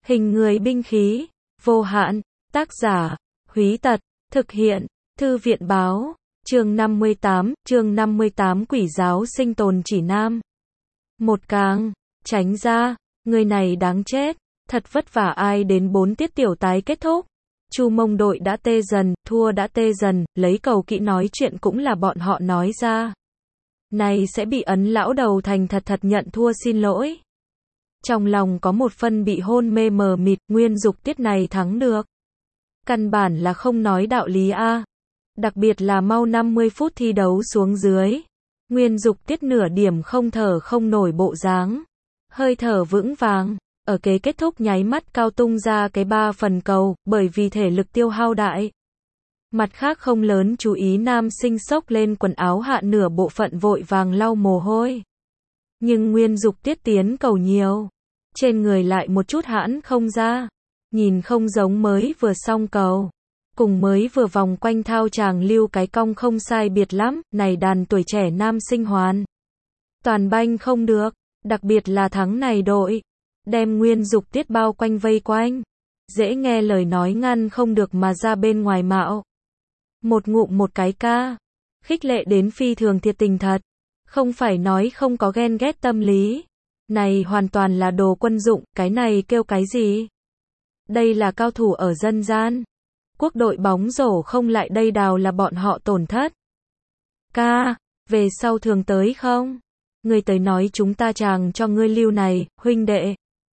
Hình người binh khí, vô hạn, tác giả, Húy Tật, thực hiện, Thư viện báo, chương 58 Quỷ giáo sinh tồn chỉ nam. Một càng, tránh ra, người này đáng chết, thật vất vả ai đến 4 tiết tiểu tái kết thúc. Chu Mông đội đã tê dần, thua đã tê dần, lấy cầu kỹ nói chuyện cũng là bọn họ nói ra. Này sẽ bị ấn lão đầu thành thật nhận thua xin lỗi. Trong lòng có một phân bị hôn mê mờ mịt, Nguyên Dục Tiết này thắng được. Căn bản là không nói đạo lý a. Đặc biệt là mau 50 phút thi đấu xuống dưới. Nguyên Dục Tiết nửa điểm không thở không nổi bộ dáng. Hơi thở vững vàng. Ở kế kết thúc nháy mắt cao tung ra cái 3 phần cầu, bởi vì thể lực tiêu hao đại. Mặt khác không lớn chú ý nam sinh xốc lên quần áo hạ nửa bộ phận vội vàng lau mồ hôi. Nhưng Nguyên Dục Tiết tiến cầu nhiều. Trên người lại một chút hãn không ra. Nhìn không giống mới vừa xong cầu. Cùng mới vừa vòng quanh thao tràng lưu cái cong không sai biệt lắm, này đàn tuổi trẻ nam sinh hoàn. Toàn banh không được, đặc biệt là thắng này đội. Đem Nguyên Dục Tiết bao quanh vây quanh. Dễ nghe lời nói ngăn không được mà ra bên ngoài mạo. Một ngụm một cái ca. Khích lệ đến phi thường thiệt tình thật. Không phải nói không có ghen ghét tâm lý. Này hoàn toàn là đồ quân dụng, cái này kêu cái gì? Đây là cao thủ ở dân gian. Quốc đội bóng rổ không lại đây đào là bọn họ tổn thất. Ca, về sau thường tới không? Ngươi tới nói chúng ta chàng cho ngươi lưu này, huynh đệ.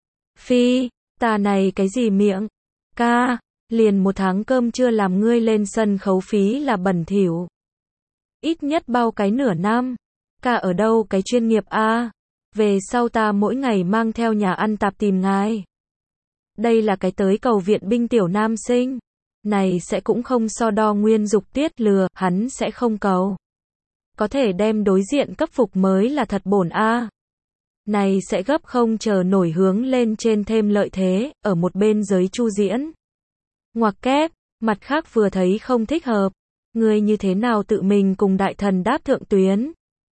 Phi, ta này cái gì miệng? Ca, liền 1 tháng cơm chưa làm ngươi lên sân khấu phí là bẩn thỉu. Ít nhất bao cái nửa năm. Ca ở đâu cái chuyên nghiệp a? Về sau ta mỗi ngày mang theo nhà ăn tạp tìm ngài. Đây là cái tới cầu viện binh tiểu nam sinh. Này sẽ cũng không so đo Nguyên Dục Tiết lừa, hắn sẽ không cầu. Có thể đem đối diện cấp phục mới là thật bổn a. Này sẽ gấp không chờ nổi hướng lên trên thêm lợi thế, ở một bên giới Chu diễn. Ngoặc kép, mặt khác vừa thấy không thích hợp. Ngươi như thế nào tự mình cùng đại thần đáp thượng tuyến?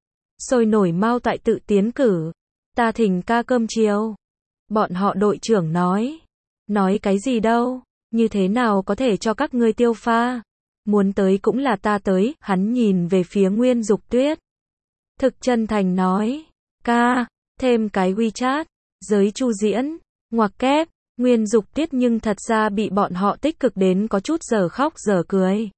Sôi nổi mau tại tự tiến cử. Ta thỉnh ca cơm chiều. Bọn họ đội trưởng nói. Nói cái gì đâu, như thế nào có thể cho các ngươi tiêu pha. Muốn tới cũng là ta tới, hắn nhìn về phía Nguyên Dục Tuyết. Thực chân thành nói. Ca, thêm cái WeChat, giới Chu diễn, ngoặc kép, Nguyên Dục Tiết nhưng thật ra bị bọn họ tích cực đến có chút giờ khóc giờ cười.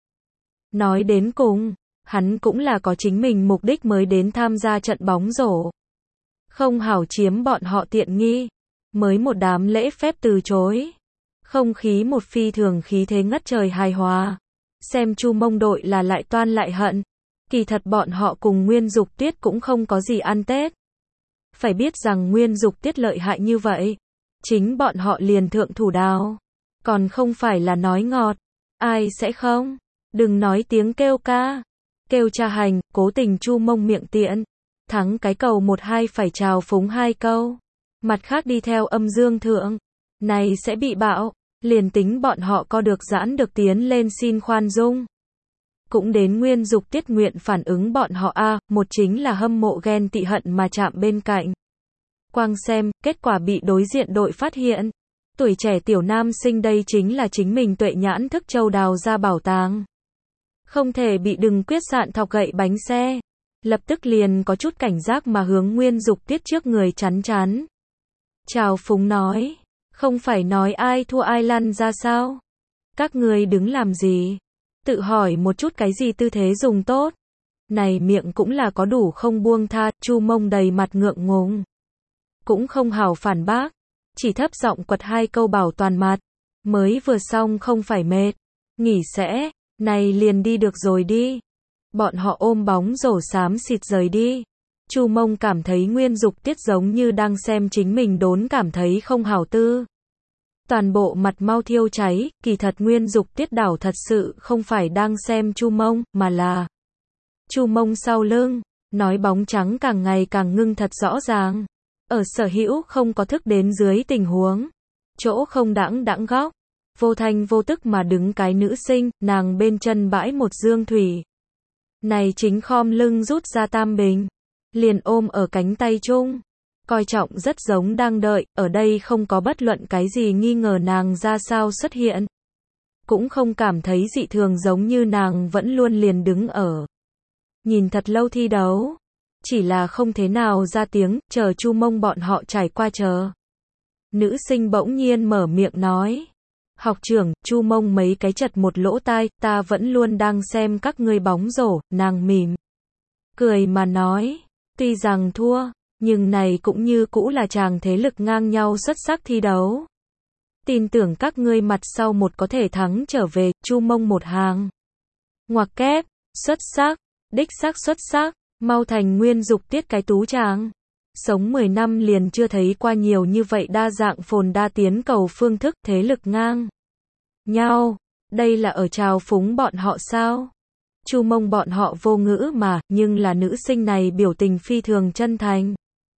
Nói đến cùng, hắn cũng là có chính mình mục đích mới đến tham gia trận bóng rổ. Không hảo chiếm bọn họ tiện nghi. Mới một đám lễ phép từ chối. Không khí một phi thường khí thế ngất trời hài hòa. Xem Chu Mông đội là lại toan lại hận. Kỳ thật bọn họ cùng Nguyên Dục Tiết cũng không có gì ăn Tết. Phải biết rằng Nguyên Dục Tiết lợi hại như vậy. Chính bọn họ liền thượng thủ đao. Còn không phải là nói ngọt. Ai sẽ không? Đừng nói tiếng kêu ca. Kêu cha hành, cố tình Chu Mông miệng tiện. Thắng cái cầu 1-2 phải chào phúng 2 câu. Mặt khác đi theo âm dương thượng. Này sẽ bị bạo. Liền tính bọn họ co được giãn được tiến lên xin khoan dung. Cũng đến Nguyên Dục Tiết nguyện phản ứng bọn họ một chính là hâm mộ ghen tị hận mà chạm bên cạnh. Quang xem, kết quả bị đối diện đội phát hiện. Tuổi trẻ tiểu nam sinh đây chính là chính mình tuệ nhãn thức châu đào ra bảo tàng. Không thể bị đừng quyết sạn thọc gậy bánh xe. Lập tức liền có chút cảnh giác mà hướng Nguyên Dục Tiết trước người chắn chắn. Chào phúng nói. Không phải nói ai thua ai lăn ra sao? Các người đứng làm gì? Tự hỏi một chút cái gì tư thế dùng tốt? Này miệng cũng là có đủ không buông tha, Chu Mông đầy mặt ngượng ngùng. Cũng không hào phản bác. Chỉ thấp giọng quật 2 câu bảo toàn mặt. Mới vừa xong không phải mệt. Nghỉ sẽ, này liền đi được rồi đi. Bọn họ ôm bóng rổ xám xịt rời đi. Chu Mông cảm thấy Nguyên Dục Tiết giống như đang xem chính mình đốn cảm thấy không hảo tư. Toàn bộ mặt mau thiêu cháy, kỳ thật Nguyên Dục Tiết đảo thật sự không phải đang xem Chu Mông, mà là Chu Mông sau lưng. Nói bóng trắng càng ngày càng ngưng thật rõ ràng. Ở sở hữu không có thức đến dưới tình huống. Chỗ không đãng góc. Vô thanh vô tức mà đứng cái nữ sinh, nàng bên chân bãi một dương thủy. Này chính khom lưng rút ra tam bình. Liền ôm ở cánh tay chung. coi trọng rất giống đang đợi, ở đây không có bất luận cái gì nghi ngờ nàng ra sao xuất hiện. Cũng không cảm thấy dị thường giống như nàng vẫn luôn liền đứng ở. Nhìn thật lâu thi đấu. Chỉ là không thế nào ra tiếng, chờ Chu Mông bọn họ trải qua chờ. Nữ sinh bỗng nhiên mở miệng nói. Học trưởng, Chu Mông mấy cái chật một lỗ tai, ta vẫn luôn đang xem các ngươi bóng rổ, nàng mỉm. Cười mà nói, tuy rằng thua, nhưng này cũng như cũ là chàng thế lực ngang nhau xuất sắc thi đấu. Tin tưởng các ngươi mặt sau một có thể thắng trở về, Chu Mông một hàng. Ngoặc kép, xuất sắc, đích xác xuất sắc, mau thành Nguyên Dục Tiết cái tú chàng. Sống 10 năm liền chưa thấy qua nhiều như vậy đa dạng phồn đa tiến cầu phương thức, thế lực ngang nhau. Đây là ở trào phúng bọn họ sao? Chu Mông bọn họ vô ngữ mà, nhưng là nữ sinh này biểu tình phi thường chân thành.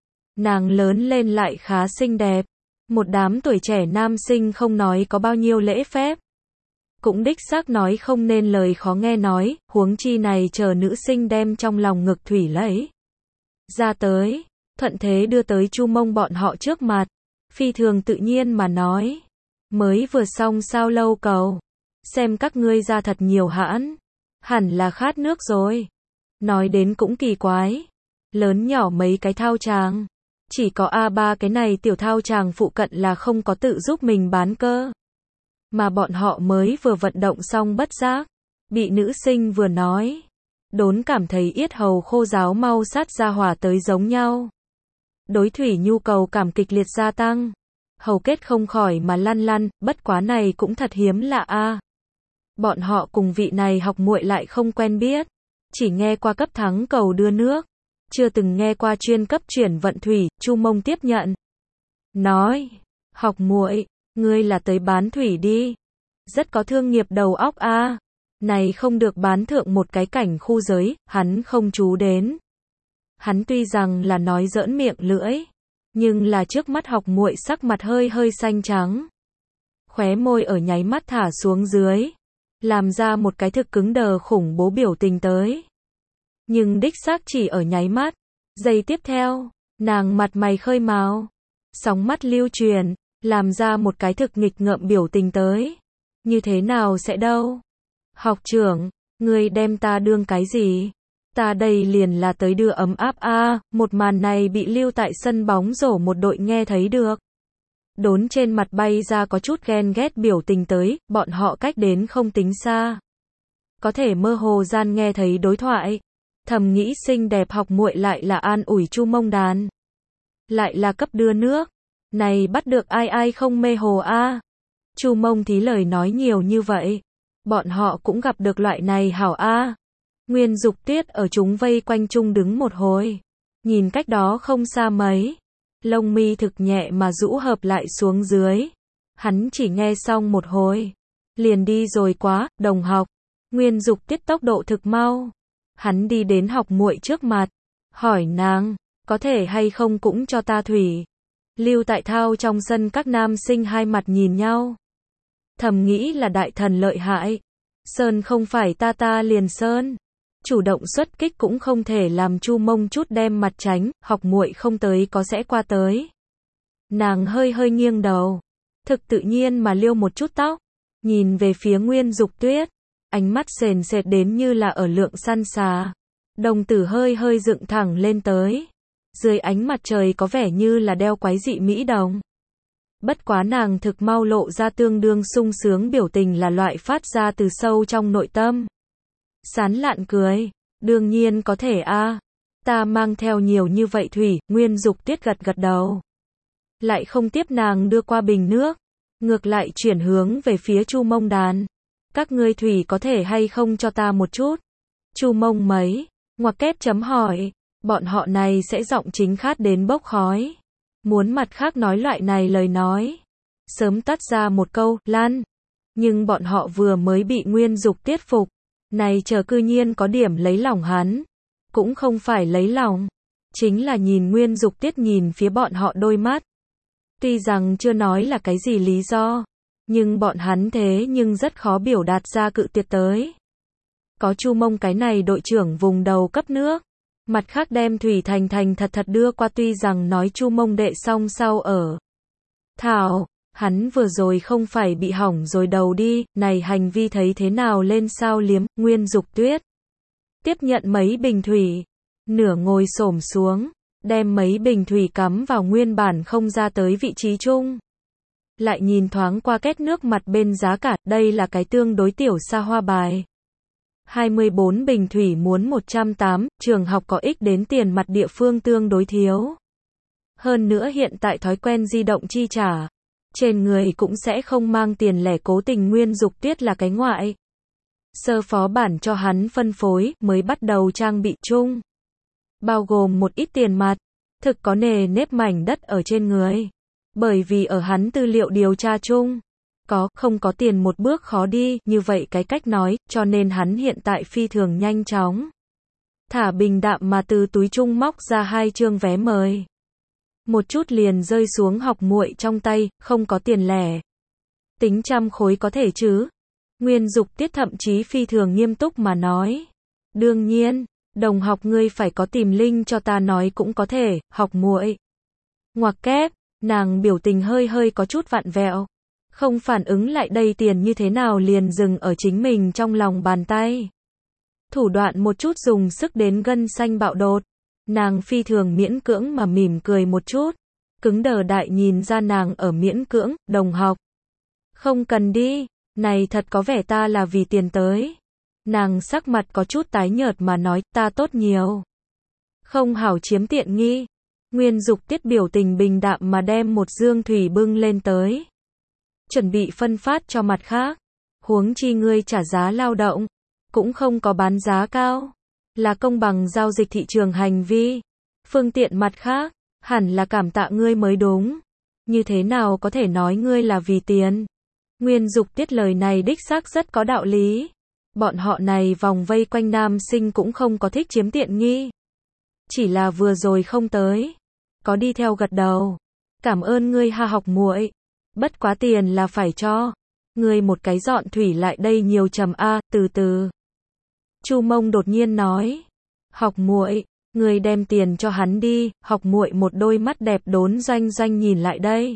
Nàng lớn lên lại khá xinh đẹp. Một đám tuổi trẻ nam sinh không nói có bao nhiêu lễ phép. Cũng đích xác nói không nên lời khó nghe nói, huống chi này chờ nữ sinh đem trong lòng ngực thủy lấy ra tới, thuận thế đưa tới Chu Mông bọn họ trước mặt, phi thường tự nhiên mà nói, mới vừa xong sao lâu cầu, xem các ngươi ra thật nhiều hãn, hẳn là khát nước rồi. Nói đến cũng kỳ quái, lớn nhỏ mấy cái thao tràng, chỉ có A3 cái này tiểu thao tràng phụ cận là không có tự giúp mình bán cơ. Mà bọn họ mới vừa vận động xong bất giác, bị nữ sinh vừa nói, đốn cảm thấy yết hầu khô ráo mau sát ra hỏa tới giống nhau. Đối thủy nhu cầu cảm kịch liệt gia tăng, hầu kết không khỏi mà lăn lăn, bất quá này cũng thật hiếm lạ a. Bọn họ cùng vị này học muội lại không quen biết, chỉ nghe qua cấp thắng cầu đưa nước, chưa từng nghe qua chuyên cấp chuyển vận thủy. Chu Mông tiếp nhận, nói, học muội, ngươi là tới bán thủy đi, rất có thương nghiệp đầu óc a. Này không được bán thượng một cái cảnh khu giới, hắn không chú đến. Hắn tuy rằng là nói giỡn miệng lưỡi, nhưng là trước mắt học muội sắc mặt hơi hơi xanh trắng. Khóe môi ở nháy mắt thả xuống dưới, làm ra một cái thực cứng đờ khủng bố biểu tình tới. Nhưng đích xác chỉ ở nháy mắt, giây tiếp theo, nàng mặt mày khơi màu, sóng mắt lưu truyền, làm ra một cái thực nghịch ngợm biểu tình tới. Như thế nào sẽ đâu? Học trưởng, ngươi đem ta đương cái gì? Ta đây liền là tới đưa ấm áp a. Một màn này bị lưu tại sân bóng rổ một đội nghe thấy được. Đốn trên mặt bay ra có chút ghen ghét biểu tình tới, bọn họ cách đến không tính xa. Có thể mơ hồ gian nghe thấy đối thoại. Thầm nghĩ xinh đẹp học muội lại là an ủi Chu Mông đàn. Lại là cấp đưa nước. Này bắt được ai ai không mê hồ a. Chu Mông thí lời nói nhiều như vậy. Bọn họ cũng gặp được loại này hảo a. Nguyên Dục Tiết ở chúng vây quanh chung đứng một hồi. Nhìn cách đó không xa mấy. Lông mi thực nhẹ mà rũ hợp lại xuống dưới. Hắn chỉ nghe xong một hồi. Liền đi rồi quá, đồng học. Nguyên Dục Tiết tốc độ thực mau. Hắn đi đến học muội trước mặt. Hỏi nàng, có thể hay không cũng cho ta thủy. Lưu tại thao trong sân các nam sinh hai mặt nhìn nhau. Thầm nghĩ là đại thần lợi hại. Sơn không phải ta liền sơn. Chủ động xuất kích cũng không thể làm Chu Mông chút đem mặt tránh, học muội không tới có sẽ qua tới. Nàng hơi hơi nghiêng đầu, thực tự nhiên mà liêu một chút tóc, nhìn về phía Nguyên Dục Tuyết, ánh mắt sền sệt đến như là ở lượng săn xà. Đồng tử hơi hơi dựng thẳng lên tới. Dưới ánh mặt trời có vẻ như là đeo quái dị mỹ đồng. Bất quá nàng thực mau lộ ra tương đương sung sướng biểu tình là loại phát ra từ sâu trong nội tâm. Sán lạn cười, đương nhiên có thể a. Ta mang theo nhiều như vậy thủy. Nguyên Dục Tiết gật gật đầu. Lại không tiếp nàng đưa qua bình nước, ngược lại chuyển hướng về phía Chu Mông đàn. Các ngươi thủy có thể hay không cho ta một chút? Chu Mông mấy, ngoặc kép chấm hỏi, bọn họ này sẽ giọng chính khát đến bốc khói. Muốn mặt khác nói loại này lời nói, sớm tắt ra một câu, lan. Nhưng bọn họ vừa mới bị Nguyên Dục Tiết phục, này chờ cư nhiên có điểm lấy lòng hắn. Cũng không phải lấy lòng, chính là nhìn Nguyên Dục Tiết nhìn phía bọn họ đôi mắt. Tuy rằng chưa nói là cái gì lý do, nhưng bọn hắn thế nhưng rất khó biểu đạt ra cự tuyệt tới. Có Chu Mông cái này đội trưởng vùng đầu cấp nước, Mặt khác đem thủy thành thành thật thật đưa qua, tuy rằng nói Chu Mông đệ song sau ở. Thảo, hắn vừa rồi không phải bị hỏng rồi đầu đi, này hành vi thấy thế nào lên sao liếm, Nguyên Dục Tuyết. Tiếp nhận mấy bình thủy, nửa ngồi xổm xuống, đem mấy bình thủy cắm vào nguyên bản không ra tới vị trí chung. Lại nhìn thoáng qua két nước mặt bên giá cả, đây là cái tương đối tiểu xa hoa bài. 24 bình thủy muốn 180, trường học có ích đến tiền mặt địa phương tương đối thiếu. Hơn nữa hiện tại thói quen di động chi trả, trên người cũng sẽ không mang tiền lẻ, cố tình Nguyên Dục Tuyết là cái ngoại. Sơ phó bản cho hắn phân phối, mới bắt đầu trang bị chung. Bao gồm một ít tiền mặt, thực có nề nếp mảnh đất ở trên người. Bởi vì ở hắn tư liệu điều tra chung, không có tiền một bước khó đi, như vậy cái cách nói, cho nên hắn hiện tại phi thường nhanh chóng. Thả bình đạm mà từ túi chung móc ra 2 chương vé mời. Một chút liền rơi xuống học muội trong tay, không có tiền lẻ. Tính 100 khối có thể chứ? Nguyên Dục Tiết thậm chí phi thường nghiêm túc mà nói. Đương nhiên, đồng học ngươi phải có tìm link cho ta nói cũng có thể, học muội. Ngoặc kép, nàng biểu tình hơi có chút vặn vẹo. Không phản ứng lại đây tiền như thế nào liền dừng ở chính mình trong lòng bàn tay. Thủ đoạn một chút dùng sức đến gân xanh bạo đột. Nàng phi thường miễn cưỡng mà mỉm cười một chút. Cứng đờ đại nhìn ra nàng ở miễn cưỡng, đồng học. Không cần đi, này thật có vẻ ta là vì tiền tới. Nàng sắc mặt có chút tái nhợt mà nói, ta tốt nhiều. Không hảo chiếm tiện nghi. Nguyên Dục Tiết biểu tình bình đạm mà đem một dương thủy bưng lên tới. Chuẩn bị phân phát cho mặt khác. Huống chi ngươi trả giá lao động, cũng không có bán giá cao. Là công bằng giao dịch thị trường hành vi. Phương tiện mặt khác, hẳn là cảm tạ ngươi mới đúng. Như thế nào có thể nói ngươi là vì tiền? Nguyên Dục Tiết lời này đích xác rất có đạo lý. Bọn họ này vòng vây quanh nam sinh cũng không có thích chiếm tiện nghi. Chỉ là vừa rồi không tới. Có đi theo gật đầu. Cảm ơn ngươi ha học muội. Bất quá tiền là phải cho. Ngươi một cái dọn thủy lại đây nhiều trầm a, từ từ. Chu Mông đột nhiên nói. Học muội, ngươi đem tiền cho hắn đi, học muội một đôi mắt đẹp đốn doanh nhìn lại đây.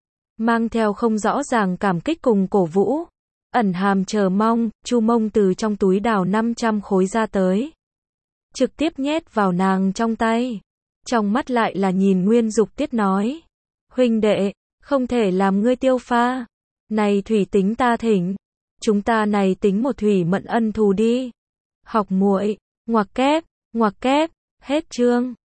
Mang theo không rõ ràng cảm kích cùng cổ vũ. Ẩn hàm chờ mong, Chu Mông từ trong túi đào 500 khối ra tới. Trực tiếp nhét vào nàng trong tay. Trong mắt lại là nhìn Nguyên Dục Tiết nói. Huynh đệ, không thể làm ngươi tiêu pha. Này thủy tính ta thỉnh. Chúng ta này tính một thủy mận ân thù đi. Học muội, ngoặc kép, hết chương.